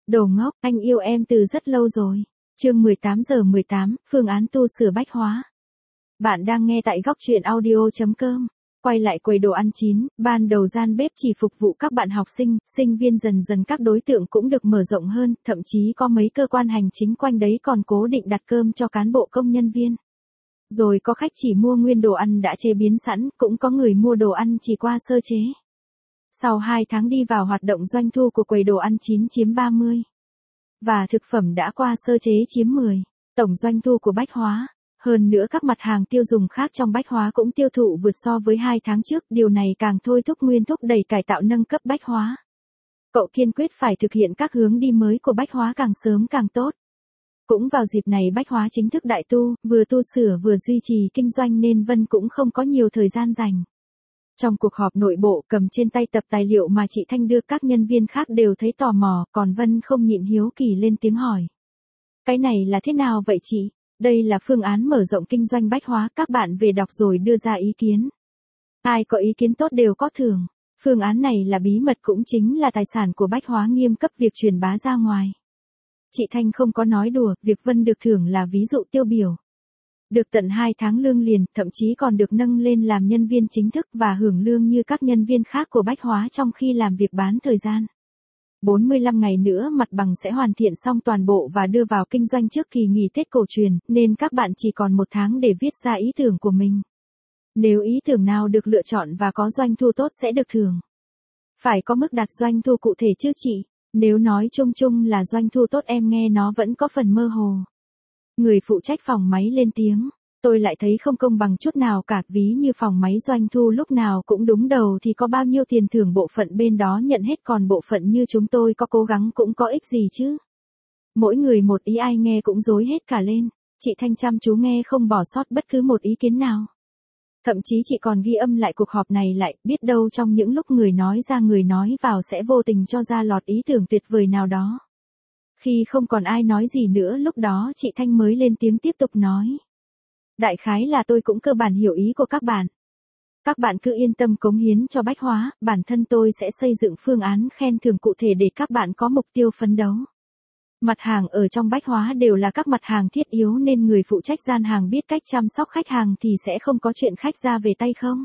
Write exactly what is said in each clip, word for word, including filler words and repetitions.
Đồ ngốc, anh yêu em từ rất lâu rồi. Chương mười tám giờ mười tám, phương án tu sửa bách hóa. Bạn đang nghe tại góc truyện audio chấm com. Quay lại quầy đồ ăn chín, ban đầu gian bếp chỉ phục vụ các bạn học sinh, sinh viên, dần dần các đối tượng cũng được mở rộng hơn, thậm chí có mấy cơ quan hành chính quanh đấy còn cố định đặt cơm cho cán bộ công nhân viên. Rồi có khách chỉ mua nguyên đồ ăn đã chế biến sẵn, cũng có người mua đồ ăn chỉ qua sơ chế. Sau hai tháng đi vào hoạt động, doanh thu của quầy đồ ăn chín chiếm ba mươi. Và thực phẩm đã qua sơ chế chiếm mười. Tổng doanh thu của bách hóa. Hơn nữa các mặt hàng tiêu dùng khác trong bách hóa cũng tiêu thụ vượt so với hai tháng trước, điều này càng thôi thúc Nguyên thúc đẩy cải tạo nâng cấp bách hóa. Cậu kiên quyết phải thực hiện các hướng đi mới của bách hóa càng sớm càng tốt. Cũng vào dịp này bách hóa chính thức đại tu, vừa tu sửa vừa duy trì kinh doanh nên Vân cũng không có nhiều thời gian dành. Trong cuộc họp nội bộ, cầm trên tay tập tài liệu mà chị Thanh đưa, các nhân viên khác đều thấy tò mò, còn Vân không nhịn hiếu kỳ lên tiếng hỏi. Cái này là thế nào vậy chị? Đây là phương án mở rộng kinh doanh bách hóa, các bạn về đọc rồi đưa ra ý kiến. Ai có ý kiến tốt đều có thưởng. Phương án này là bí mật, cũng chính là tài sản của bách hóa, nghiêm cấp việc truyền bá ra ngoài. Chị Thanh không có nói đùa, việc Vân được thưởng là ví dụ tiêu biểu. Được tận hai tháng lương liền, thậm chí còn được nâng lên làm nhân viên chính thức và hưởng lương như các nhân viên khác của bách hóa trong khi làm việc bán thời gian. bốn mươi lăm ngày nữa mặt bằng sẽ hoàn thiện xong toàn bộ và đưa vào kinh doanh trước kỳ nghỉ Tết cổ truyền, nên các bạn chỉ còn một tháng để viết ra ý tưởng của mình. Nếu ý tưởng nào được lựa chọn và có doanh thu tốt sẽ được thưởng. Phải có mức đặt doanh thu cụ thể chứ chị, nếu nói chung chung là doanh thu tốt em nghe nó vẫn có phần mơ hồ. Người phụ trách phòng máy lên tiếng, tôi lại thấy không công bằng chút nào cả, ví như phòng máy doanh thu lúc nào cũng đúng đầu thì có bao nhiêu tiền thưởng bộ phận bên đó nhận hết, còn bộ phận như chúng tôi có cố gắng cũng có ích gì chứ. Mỗi người một ý, ai nghe cũng rối hết cả lên. Chị Thanh chăm chú nghe không bỏ sót bất cứ một ý kiến nào. Thậm chí chị còn ghi âm lại cuộc họp này lại, biết đâu trong những lúc người nói ra người nói vào sẽ vô tình cho ra lọt ý tưởng tuyệt vời nào đó. Khi không còn ai nói gì nữa, lúc đó chị Thanh mới lên tiếng tiếp tục nói. Đại khái là tôi cũng cơ bản hiểu ý của các bạn. Các bạn cứ yên tâm cống hiến cho bách hóa, bản thân tôi sẽ xây dựng phương án khen thưởng cụ thể để các bạn có mục tiêu phấn đấu. Mặt hàng ở trong bách hóa đều là các mặt hàng thiết yếu nên người phụ trách gian hàng biết cách chăm sóc khách hàng thì sẽ không có chuyện khách ra về tay không.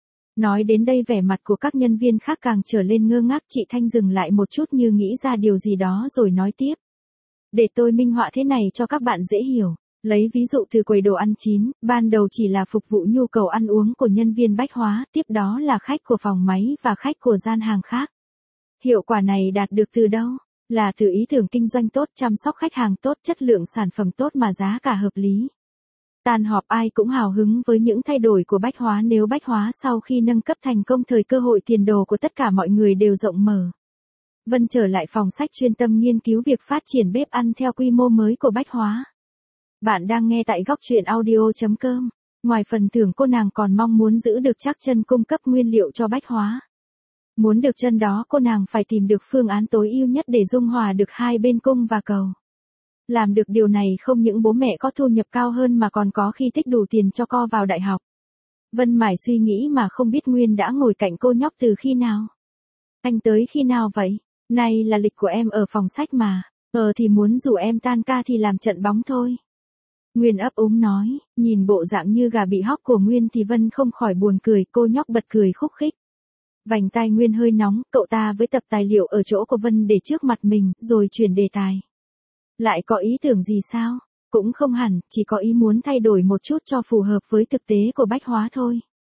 Nói đến đây vẻ mặt của các nhân viên khác càng trở lên ngơ ngác, chị Thanh dừng lại một chút như nghĩ ra điều gì đó rồi nói tiếp. Để tôi minh họa thế này cho các bạn dễ hiểu. Lấy ví dụ từ quầy đồ ăn chín, ban đầu chỉ là phục vụ nhu cầu ăn uống của nhân viên bách hóa, tiếp đó là khách của phòng máy và khách của gian hàng khác. Hiệu quả này đạt được từ đâu? Là từ ý tưởng kinh doanh tốt, chăm sóc khách hàng tốt, chất lượng sản phẩm tốt mà giá cả hợp lý. Tan họp ai cũng hào hứng với những thay đổi của bách hóa, nếu bách hóa sau khi nâng cấp thành công, thời cơ hội tiền đồ của tất cả mọi người đều rộng mở. Vân trở lại phòng sách chuyên tâm nghiên cứu việc phát triển bếp ăn theo quy mô mới của bách hóa. Bạn đang nghe tại góc truyện audio chấm com. Ngoài phần thưởng, cô nàng còn mong muốn giữ được chắc chân cung cấp nguyên liệu cho bách hóa. Muốn được chân đó, cô nàng phải tìm được phương án tối ưu nhất để dung hòa được hai bên cung và cầu. Làm được điều này không những bố mẹ có thu nhập cao hơn mà còn có khi tích đủ tiền cho co vào đại học. Vân mải suy nghĩ mà không biết Nguyên đã ngồi cạnh cô nhóc từ khi nào. Anh tới khi nào vậy? Này là lịch của em ở phòng sách mà. Ờ thì muốn rủ em tan ca thì làm trận bóng thôi. Nguyên ấp úng nói, nhìn bộ dạng như gà bị hóc của Nguyên thì Vân không khỏi buồn cười, cô nhóc bật cười khúc khích. Vành tai Nguyên hơi nóng, cậu ta với tập tài liệu ở chỗ của Vân để trước mặt mình, rồi chuyển đề tài. Lại có ý tưởng gì sao? Cũng không hẳn, chỉ có ý muốn thay đổi một chút cho phù hợp với thực tế của bách hóa thôi.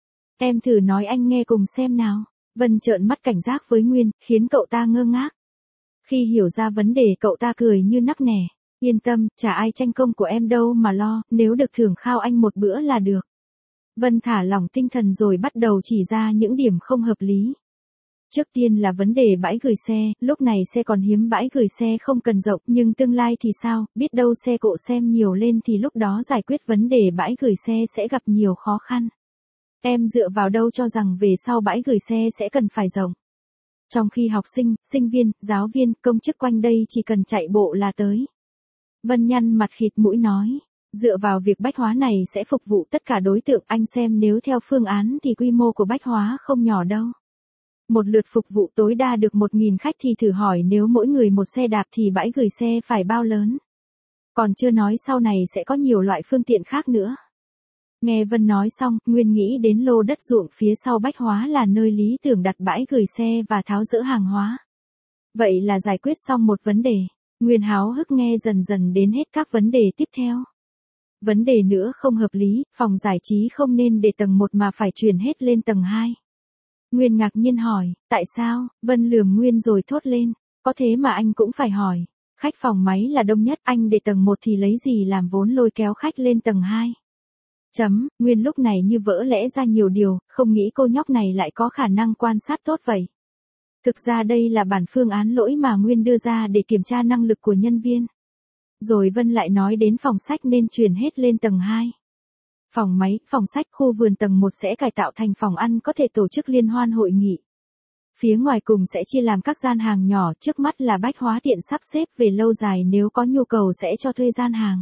Em thử nói anh nghe cùng xem nào. Vân trợn mắt cảnh giác với Nguyên, khiến cậu ta ngơ ngác. Khi hiểu ra vấn đề, cậu ta cười như nắc nẻ. Yên tâm, chả ai tranh công của em đâu mà lo, nếu được thưởng khao anh một bữa là được. Vân thả lỏng tinh thần rồi bắt đầu chỉ ra những điểm không hợp lý. Trước tiên là vấn đề bãi gửi xe, lúc này xe còn hiếm, bãi gửi xe không cần rộng, nhưng tương lai thì sao, biết đâu xe cộ xem nhiều lên thì lúc đó giải quyết vấn đề bãi gửi xe sẽ gặp nhiều khó khăn. Em dựa vào đâu cho rằng về sau bãi gửi xe sẽ cần phải rộng. Trong khi học sinh, sinh viên, giáo viên, công chức quanh đây chỉ cần chạy bộ là tới. Vân nhăn mặt khịt mũi nói, dựa vào việc bách hóa này sẽ phục vụ tất cả đối tượng, anh xem nếu theo phương án thì quy mô của bách hóa không nhỏ đâu. Một lượt phục vụ tối đa được một nghìn khách thì thử hỏi nếu mỗi người một xe đạp thì bãi gửi xe phải bao lớn. Còn chưa nói sau này sẽ có nhiều loại phương tiện khác nữa. Nghe Vân nói xong, Nguyên nghĩ đến lô đất ruộng phía sau Bách Hóa là nơi lý tưởng đặt bãi gửi xe và tháo dỡ hàng hóa. Vậy là giải quyết xong một vấn đề. Nguyên háo hức nghe dần dần đến hết các vấn đề tiếp theo. Vấn đề nữa không hợp lý, phòng giải trí không nên để tầng một mà phải chuyển hết lên tầng hai. Nguyên ngạc nhiên hỏi, tại sao? Vân lườm Nguyên rồi thốt lên, có thế mà anh cũng phải hỏi. Khách phòng máy là đông nhất, anh để tầng một thì lấy gì làm vốn lôi kéo khách lên tầng hai. Chấm, Nguyên lúc này như vỡ lẽ ra nhiều điều, không nghĩ cô nhóc này lại có khả năng quan sát tốt vậy. Thực ra đây là bản phương án lỗi mà Nguyên đưa ra để kiểm tra năng lực của nhân viên. Rồi Vân lại nói đến phòng sách nên chuyển hết lên tầng hai. Phòng máy, phòng sách, khu vườn tầng một sẽ cải tạo thành phòng ăn có thể tổ chức liên hoan hội nghị. Phía ngoài cùng sẽ chia làm các gian hàng nhỏ, trước mắt là Bách Hóa tiện sắp xếp, về lâu dài nếu có nhu cầu sẽ cho thuê gian hàng.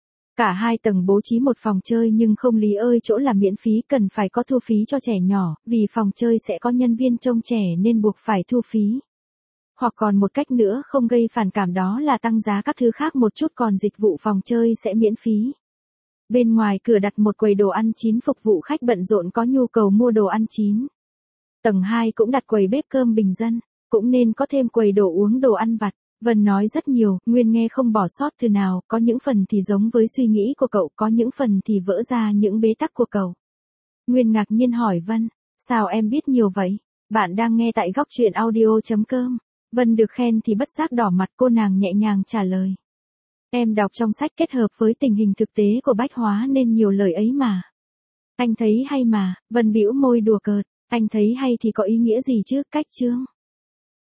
Cả hai tầng bố trí một phòng chơi nhưng không lý ơi chỗ là miễn phí, cần phải có thu phí cho trẻ nhỏ, vì phòng chơi sẽ có nhân viên trông trẻ nên buộc phải thu phí. Hoặc còn một cách nữa không gây phản cảm đó là tăng giá các thứ khác một chút, còn dịch vụ phòng chơi sẽ miễn phí. Bên ngoài cửa đặt một quầy đồ ăn chín phục vụ khách bận rộn có nhu cầu mua đồ ăn chín. Tầng hai cũng đặt quầy bếp cơm bình dân, cũng nên có thêm quầy đồ uống đồ ăn vặt. Vân nói rất nhiều, Nguyên nghe không bỏ sót từ nào, có những phần thì giống với suy nghĩ của cậu, có những phần thì vỡ ra những bế tắc của cậu. Nguyên ngạc nhiên hỏi Vân, sao em biết nhiều vậy? Bạn đang nghe tại góc truyện audio chấm com. Vân được khen thì bất giác đỏ mặt, cô nàng nhẹ nhàng trả lời. Em đọc trong sách kết hợp với tình hình thực tế của Bách Hóa nên nhiều lời ấy mà. Anh thấy hay mà, Vân bĩu môi đùa cợt, anh thấy hay thì có ý nghĩa gì chứ, cách chương.